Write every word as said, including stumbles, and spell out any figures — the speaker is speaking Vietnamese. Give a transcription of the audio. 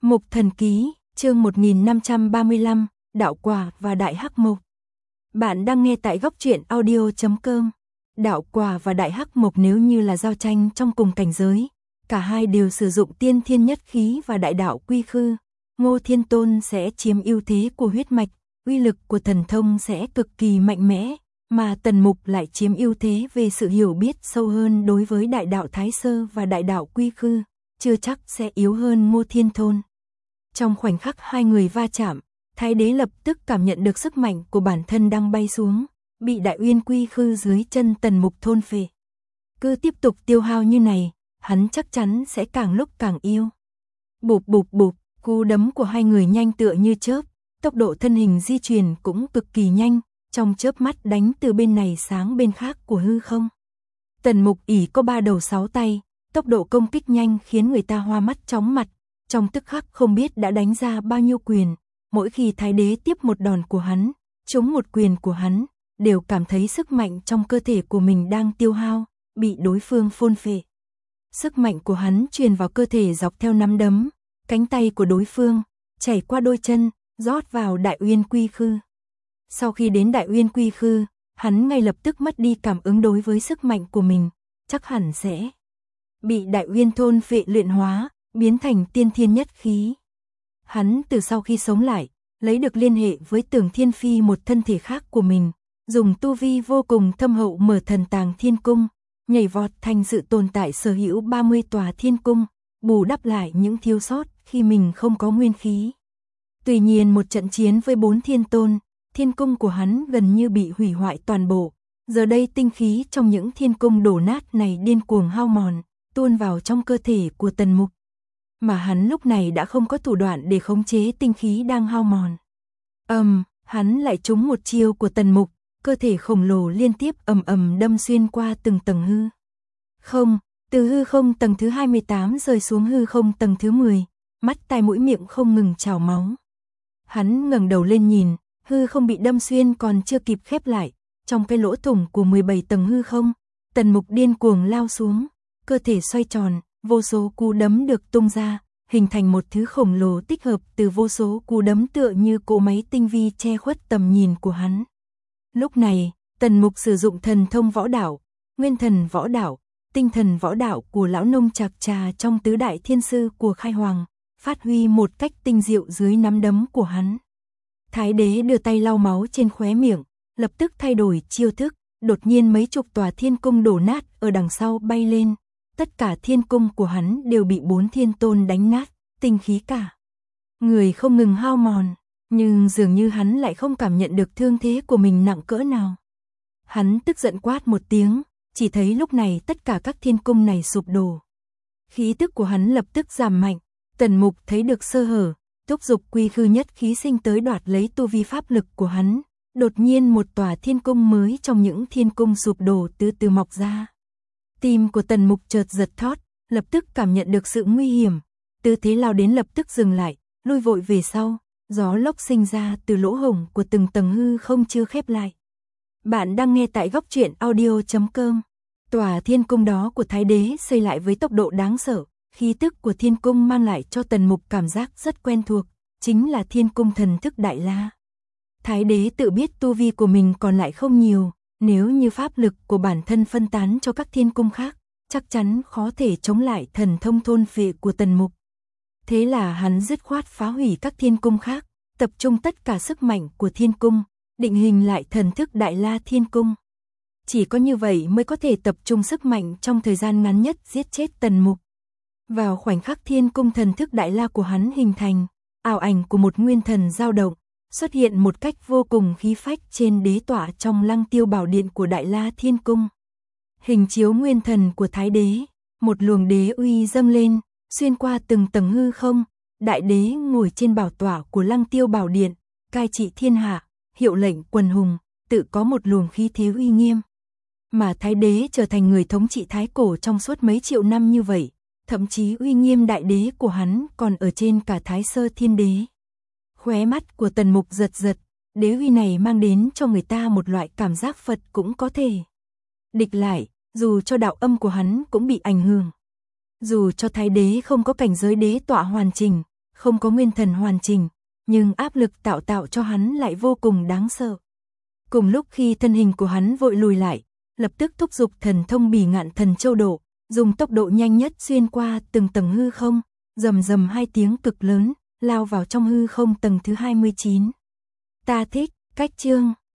Mục Thần Ký, chương một nghìn năm trăm ba mươi lăm, Đạo Quả và Đại Hắc Mộc. Bạn đang nghe tại góc truyện audio chấm com. Đạo Quả và Đại Hắc Mộc nếu như là giao tranh trong cùng cảnh giới, cả hai đều sử dụng tiên thiên nhất khí và đại đạo quy khư. Ngô Thiên Tôn sẽ chiếm ưu thế của huyết mạch, uy lực của thần thông sẽ cực kỳ mạnh mẽ, mà Tần Mục lại chiếm ưu thế về sự hiểu biết sâu hơn đối với đại đạo Thái Sơ và đại đạo quy khư, chưa chắc sẽ yếu hơn Ngô Thiên Tôn. Trong khoảnh khắc hai người va chạm, Thái Đế lập tức cảm nhận được sức mạnh của bản thân đang bay xuống, bị đại uyên quy khư dưới chân Tần Mục thôn phệ. Cứ tiếp tục tiêu hao như này, hắn chắc chắn sẽ càng lúc càng yêu. Bụp bụp bụp, cú đấm của hai người nhanh tựa như chớp, tốc độ thân hình di chuyển cũng cực kỳ nhanh, trong chớp mắt đánh từ bên này sang bên khác của hư không. Tần Mục ỷ có ba đầu sáu tay, tốc độ công kích nhanh khiến người ta hoa mắt chóng mặt, trong tức khắc không biết đã đánh ra bao nhiêu quyền. Mỗi khi Thái Đế tiếp một đòn của hắn, trúng một quyền của hắn, đều cảm thấy sức mạnh trong cơ thể của mình đang tiêu hao, bị đối phương phôn phệ. Sức mạnh của hắn truyền vào cơ thể dọc theo nắm đấm, cánh tay của đối phương, chảy qua đôi chân, rót vào đại uyên quy khư. Sau khi đến đại uyên quy khư, hắn ngay lập tức mất đi cảm ứng đối với sức mạnh của mình, chắc hẳn sẽ bị đại uyên thôn phệ luyện hóa, biến thành tiên thiên nhất khí. Hắn từ sau khi sống lại, lấy được liên hệ với Tưởng Thiên Phi một thân thể khác của mình, dùng tu vi vô cùng thâm hậu mở thần tàng thiên cung, nhảy vọt thành sự tồn tại sở hữu ba mươi tòa thiên cung, bù đắp lại những thiếu sót khi mình không có nguyên khí. Tuy nhiên một trận chiến với bốn thiên tôn, thiên cung của hắn gần như bị hủy hoại toàn bộ. Giờ đây tinh khí trong những thiên cung đổ nát này điên cuồng hao mòn, tuôn vào trong cơ thể của Tần Mục. Mà hắn lúc này đã không có thủ đoạn để khống chế tinh khí đang hao mòn. Ầm, um, hắn lại trúng một chiêu của Tần Mục, cơ thể khổng lồ liên tiếp ầm ầm đâm xuyên qua từng tầng hư không, từ hư không tầng thứ hai mươi tám rơi xuống hư không tầng thứ mười, mắt tai mũi miệng không ngừng trào máu. Hắn ngẩng đầu lên nhìn, hư không bị đâm xuyên còn chưa kịp khép lại, trong cái lỗ thủng của mười bảy tầng hư không, Tần Mục điên cuồng lao xuống, cơ thể xoay tròn, vô số cú đấm được tung ra, hình thành một thứ khổng lồ tích hợp từ vô số cú đấm tựa như cỗ máy tinh vi che khuất tầm nhìn của hắn. Lúc này, Tần Mục sử dụng thần thông võ đạo, nguyên thần võ đạo, tinh thần võ đạo của lão nông Trạc Trà trong tứ đại thiên sư của Khai Hoàng, phát huy một cách tinh diệu dưới nắm đấm của hắn. Thái Đế đưa tay lau máu trên khóe miệng, lập tức thay đổi chiêu thức, đột nhiên mấy chục tòa thiên cung đổ nát ở đằng sau bay lên. Tất cả thiên cung của hắn đều bị bốn thiên tôn đánh nát, tinh khí cả người không ngừng hao mòn, nhưng dường như hắn lại không cảm nhận được thương thế của mình nặng cỡ nào. Hắn tức giận quát một tiếng, chỉ thấy lúc này tất cả các thiên cung này sụp đổ. Khí tức của hắn lập tức giảm mạnh, Tần Mục thấy được sơ hở, thúc giục quy khư nhất khí sinh tới đoạt lấy tu vi pháp lực của hắn. Đột nhiên một tòa thiên cung mới trong những thiên cung sụp đổ từ từ mọc ra. Tim của Tần Mục chợt giật thót, lập tức cảm nhận được sự nguy hiểm, tư thế lao đến lập tức dừng lại, lui vội về sau, gió lốc sinh ra từ lỗ hổng của từng tầng hư không chưa khép lại. Bạn đang nghe tại góc truyện audio chấm com. Tòa thiên cung đó của Thái Đế xây lại với tốc độ đáng sợ, khí tức của thiên cung mang lại cho Tần Mục cảm giác rất quen thuộc, chính là thiên cung thần thức Đại La. Thái Đế tự biết tu vi của mình còn lại không nhiều, nếu như pháp lực của bản thân phân tán cho các thiên cung khác, chắc chắn khó thể chống lại thần thông thôn phệ của Tần Mục. Thế là hắn dứt khoát phá hủy các thiên cung khác, tập trung tất cả sức mạnh của thiên cung, định hình lại thần thức Đại La thiên cung. Chỉ có như vậy mới có thể tập trung sức mạnh trong thời gian ngắn nhất giết chết Tần Mục. Vào khoảnh khắc thiên cung thần thức Đại La của hắn hình thành, ảo ảnh của một nguyên thần dao động, xuất hiện một cách vô cùng khí phách trên đế tọa trong Lăng Tiêu Bảo Điện của Đại La Thiên Cung. Hình chiếu nguyên thần của Thái Đế, một luồng đế uy dâng lên, xuyên qua từng tầng hư không, Đại Đế ngồi trên bảo tọa của Lăng Tiêu Bảo Điện, cai trị thiên hạ, hiệu lệnh quần hùng, tự có một luồng khí thế uy nghiêm. Mà Thái Đế trở thành người thống trị Thái Cổ trong suốt mấy triệu năm như vậy, thậm chí uy nghiêm Đại Đế của hắn còn ở trên cả Thái Sơ Thiên Đế. Khóe mắt của Tần Mục giật giật, đế uy này mang đến cho người ta một loại cảm giác Phật cũng có thể địch lại, dù cho đạo âm của hắn cũng bị ảnh hưởng. Dù cho Thái Đế không có cảnh giới đế tọa hoàn chỉnh, không có nguyên thần hoàn chỉnh, nhưng áp lực tạo tạo cho hắn lại vô cùng đáng sợ. Cùng lúc khi thân hình của hắn vội lùi lại, lập tức thúc giục thần thông Bỉ Ngạn Thần Châu Độ, dùng tốc độ nhanh nhất xuyên qua từng tầng hư không, rầm rầm hai tiếng cực lớn, lao vào trong hư không tầng thứ hai mươi chín. Ta thích cách chương